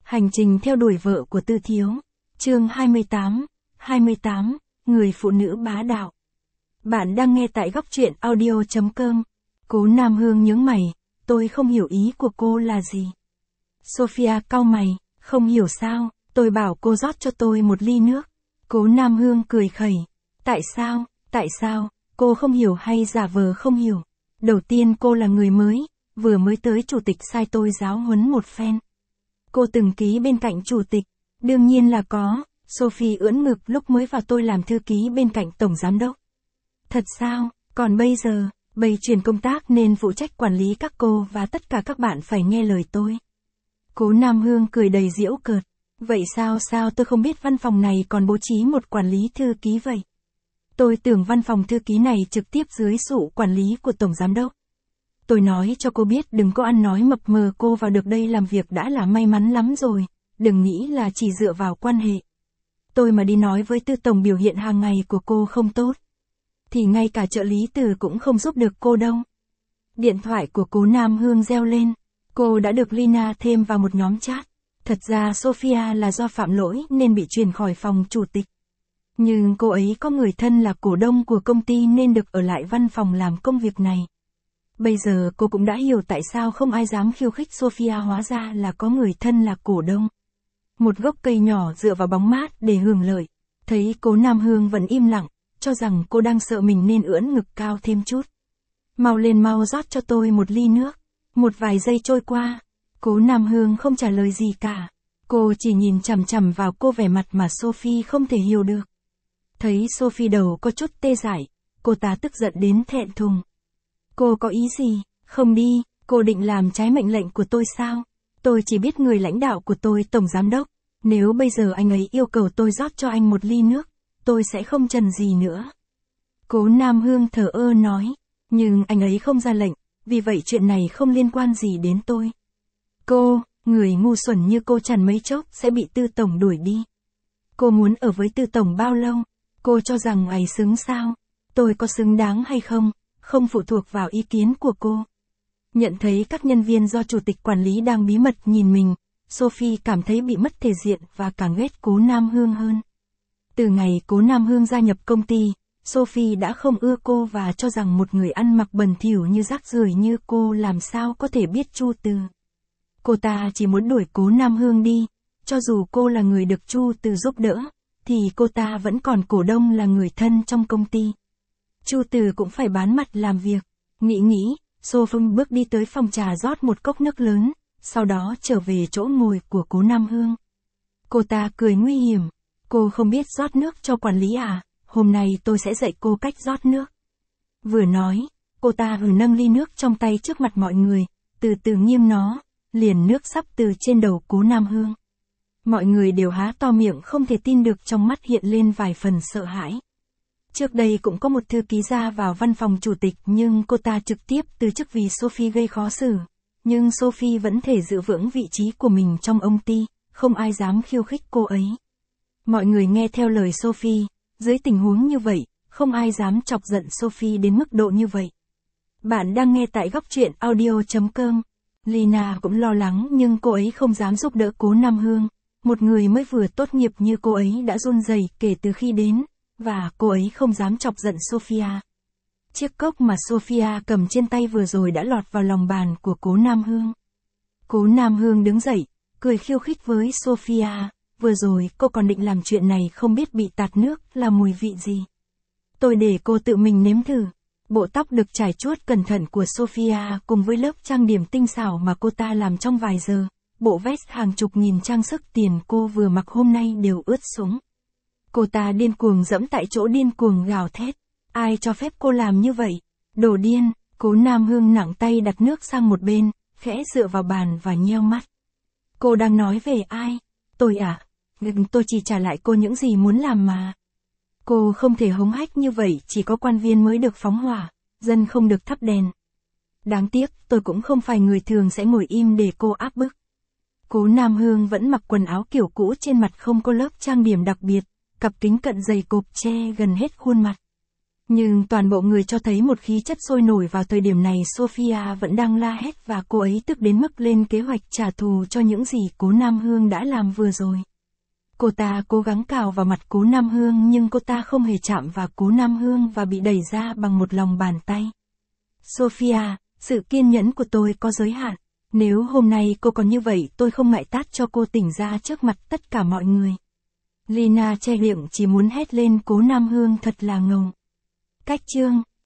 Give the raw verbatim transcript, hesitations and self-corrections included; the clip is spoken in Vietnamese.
Hành trình theo đuổi vợ của Tư Thiếu. Chương hai mươi tám, hai mươi tám, người phụ nữ bá đạo. Bạn đang nghe tại góc truyện audio chấm com. Cố Nam Hương nhướng mày, tôi không hiểu ý của cô là gì. Sophia cau mày, không hiểu sao, tôi bảo cô rót cho tôi một ly nước. Cố Nam Hương cười khẩy. Tại sao, tại sao, cô không hiểu hay giả vờ không hiểu. Đầu tiên cô là người mới, vừa mới tới chủ tịch sai tôi giáo huấn một phen. Cô từng ký bên cạnh chủ tịch, đương nhiên là có, Sophie ưỡn ngực lúc mới vào tôi làm thư ký bên cạnh tổng giám đốc. Thật sao, còn bây giờ, bây chuyển công tác nên phụ trách quản lý các cô và tất cả các bạn phải nghe lời tôi. Cố Nam Hương cười đầy giễu cợt, vậy sao sao tôi không biết văn phòng này còn bố trí một quản lý thư ký vậy. Tôi tưởng văn phòng thư ký này trực tiếp dưới sự quản lý của tổng giám đốc. Tôi nói cho cô biết đừng có ăn nói mập mờ, cô vào được đây làm việc đã là may mắn lắm rồi, đừng nghĩ là chỉ dựa vào quan hệ. Tôi mà đi nói với Tư tổng biểu hiện hàng ngày của cô không tốt, thì ngay cả trợ lý Từ cũng không giúp được cô đâu. Điện thoại của Cố Nam Hương reo lên, cô đã được Lina thêm vào một nhóm chat. Thật ra Sophia là do phạm lỗi nên bị chuyển khỏi phòng chủ tịch. Nhưng cô ấy có người thân là cổ đông của công ty nên được ở lại văn phòng làm công việc này. Bây giờ cô cũng đã hiểu tại sao không ai dám khiêu khích Sophia, hóa ra là có người thân là cổ đông. Một gốc cây nhỏ dựa vào bóng mát để hưởng lợi. Thấy Cố Nam Hương vẫn im lặng, cho rằng cô đang sợ mình nên ưỡn ngực cao thêm chút. Mau lên mau rót cho tôi một ly nước. Một vài giây trôi qua, Cố Nam Hương không trả lời gì cả. Cô chỉ nhìn chằm chằm vào cô, vẻ mặt mà Sophie không thể hiểu được. Thấy Sophie đầu có chút tê dại, cô ta tức giận đến thẹn thùng. Cô có ý gì? Không đi, cô định làm trái mệnh lệnh của tôi sao? Tôi chỉ biết người lãnh đạo của tôi tổng giám đốc. Nếu bây giờ anh ấy yêu cầu tôi rót cho anh một ly nước, tôi sẽ không chần gì nữa. Cố Nam Hương thờ ơ nói. Nhưng anh ấy không ra lệnh, vì vậy chuyện này không liên quan gì đến tôi. Cô, người ngu xuẩn như cô chẳng mấy chốc sẽ bị Tư tổng đuổi đi. Cô muốn ở với Tư tổng bao lâu? Cô cho rằng ấy xứng sao? Tôi có xứng đáng hay không? Không phụ thuộc vào ý kiến của cô. Nhận thấy các nhân viên do chủ tịch quản lý đang bí mật nhìn mình, Sophie cảm thấy bị mất thể diện và càng ghét Cố Nam Hương hơn. Từ ngày Cố Nam Hương gia nhập công ty, Sophie đã không ưa cô và cho rằng một người ăn mặc bẩn thỉu như rác rưởi như cô làm sao có thể biết chu từ. Cô ta chỉ muốn đuổi Cố Nam Hương đi, cho dù cô là người được Chu Từ giúp đỡ, thì cô ta vẫn còn cổ đông là người thân trong công ty. Chu Từ cũng phải bán mặt làm việc. Nghĩ nghĩ, Sophie bước đi tới phòng trà rót một cốc nước lớn, sau đó trở về chỗ ngồi của Cố Nam Hương. Cô ta cười nguy hiểm. Cô không biết rót nước cho quản lý à? Hôm nay tôi sẽ dạy cô cách rót nước. Vừa nói, cô ta vừa nâng ly nước trong tay trước mặt mọi người, từ từ nghiêng nó, liền nước sắp từ trên đầu Cố Nam Hương. Mọi người đều há to miệng không thể tin được, trong mắt hiện lên vài phần sợ hãi. Trước đây cũng có một thư ký ra vào văn phòng chủ tịch nhưng cô ta trực tiếp từ chức vì Sophie gây khó xử. Nhưng Sophie vẫn thể giữ vững vị trí của mình trong công ty, không ai dám khiêu khích cô ấy. Mọi người nghe theo lời Sophie, dưới tình huống như vậy, không ai dám chọc giận Sophie đến mức độ như vậy. Bạn đang nghe tại góc truyện audio chấm com. Lina cũng lo lắng nhưng cô ấy không dám giúp đỡ Cố Nam Hương. Một người mới vừa tốt nghiệp như cô ấy đã run rẩy kể từ khi đến, và cô ấy không dám chọc giận Sophia. Chiếc cốc mà Sophia cầm trên tay vừa rồi đã lọt vào lòng bàn của Cố Nam Hương. Cố Nam Hương đứng dậy, cười khiêu khích với Sophia. Vừa rồi cô còn định làm chuyện này không biết bị tạt nước là mùi vị gì. Tôi để cô tự mình nếm thử. Bộ tóc được trải chuốt cẩn thận của Sophia cùng với lớp trang điểm tinh xảo mà cô ta làm trong vài giờ, bộ vest hàng chục nghìn trang sức tiền cô vừa mặc hôm nay đều ướt sũng. Cô ta điên cuồng dẫm tại chỗ, điên cuồng gào thét. Ai cho phép cô làm như vậy? Đồ điên! Cố Nam Hương nặng tay đặt nước sang một bên, khẽ dựa vào bàn và nheo mắt. Cô đang nói về ai? Tôi à? Tôi chỉ trả lại cô những gì muốn làm mà. Cô không thể hống hách như vậy, chỉ có quan viên mới được phóng hỏa, dân không được thắp đèn. Đáng tiếc, tôi cũng không phải người thường sẽ ngồi im để cô áp bức. Cố Nam Hương vẫn mặc quần áo kiểu cũ, trên mặt không có lớp trang điểm đặc biệt, cặp kính cận dày cộp che gần hết khuôn mặt. Nhưng toàn bộ người cho thấy một khí chất sôi nổi vào thời điểm này. Sophia vẫn đang la hét và cô ấy tức đến mức lên kế hoạch trả thù cho những gì Cố Nam Hương đã làm vừa rồi. Cô ta cố gắng cào vào mặt Cố Nam Hương nhưng cô ta không hề chạm vào Cố Nam Hương và bị đẩy ra bằng một lòng bàn tay. Sophia, sự kiên nhẫn của tôi có giới hạn. Nếu hôm nay cô còn như vậy tôi không ngại tát cho cô tỉnh ra trước mặt tất cả mọi người. Lina che miệng chỉ muốn hét lên. Cố Nam Hương thật là ngầu. Cách chương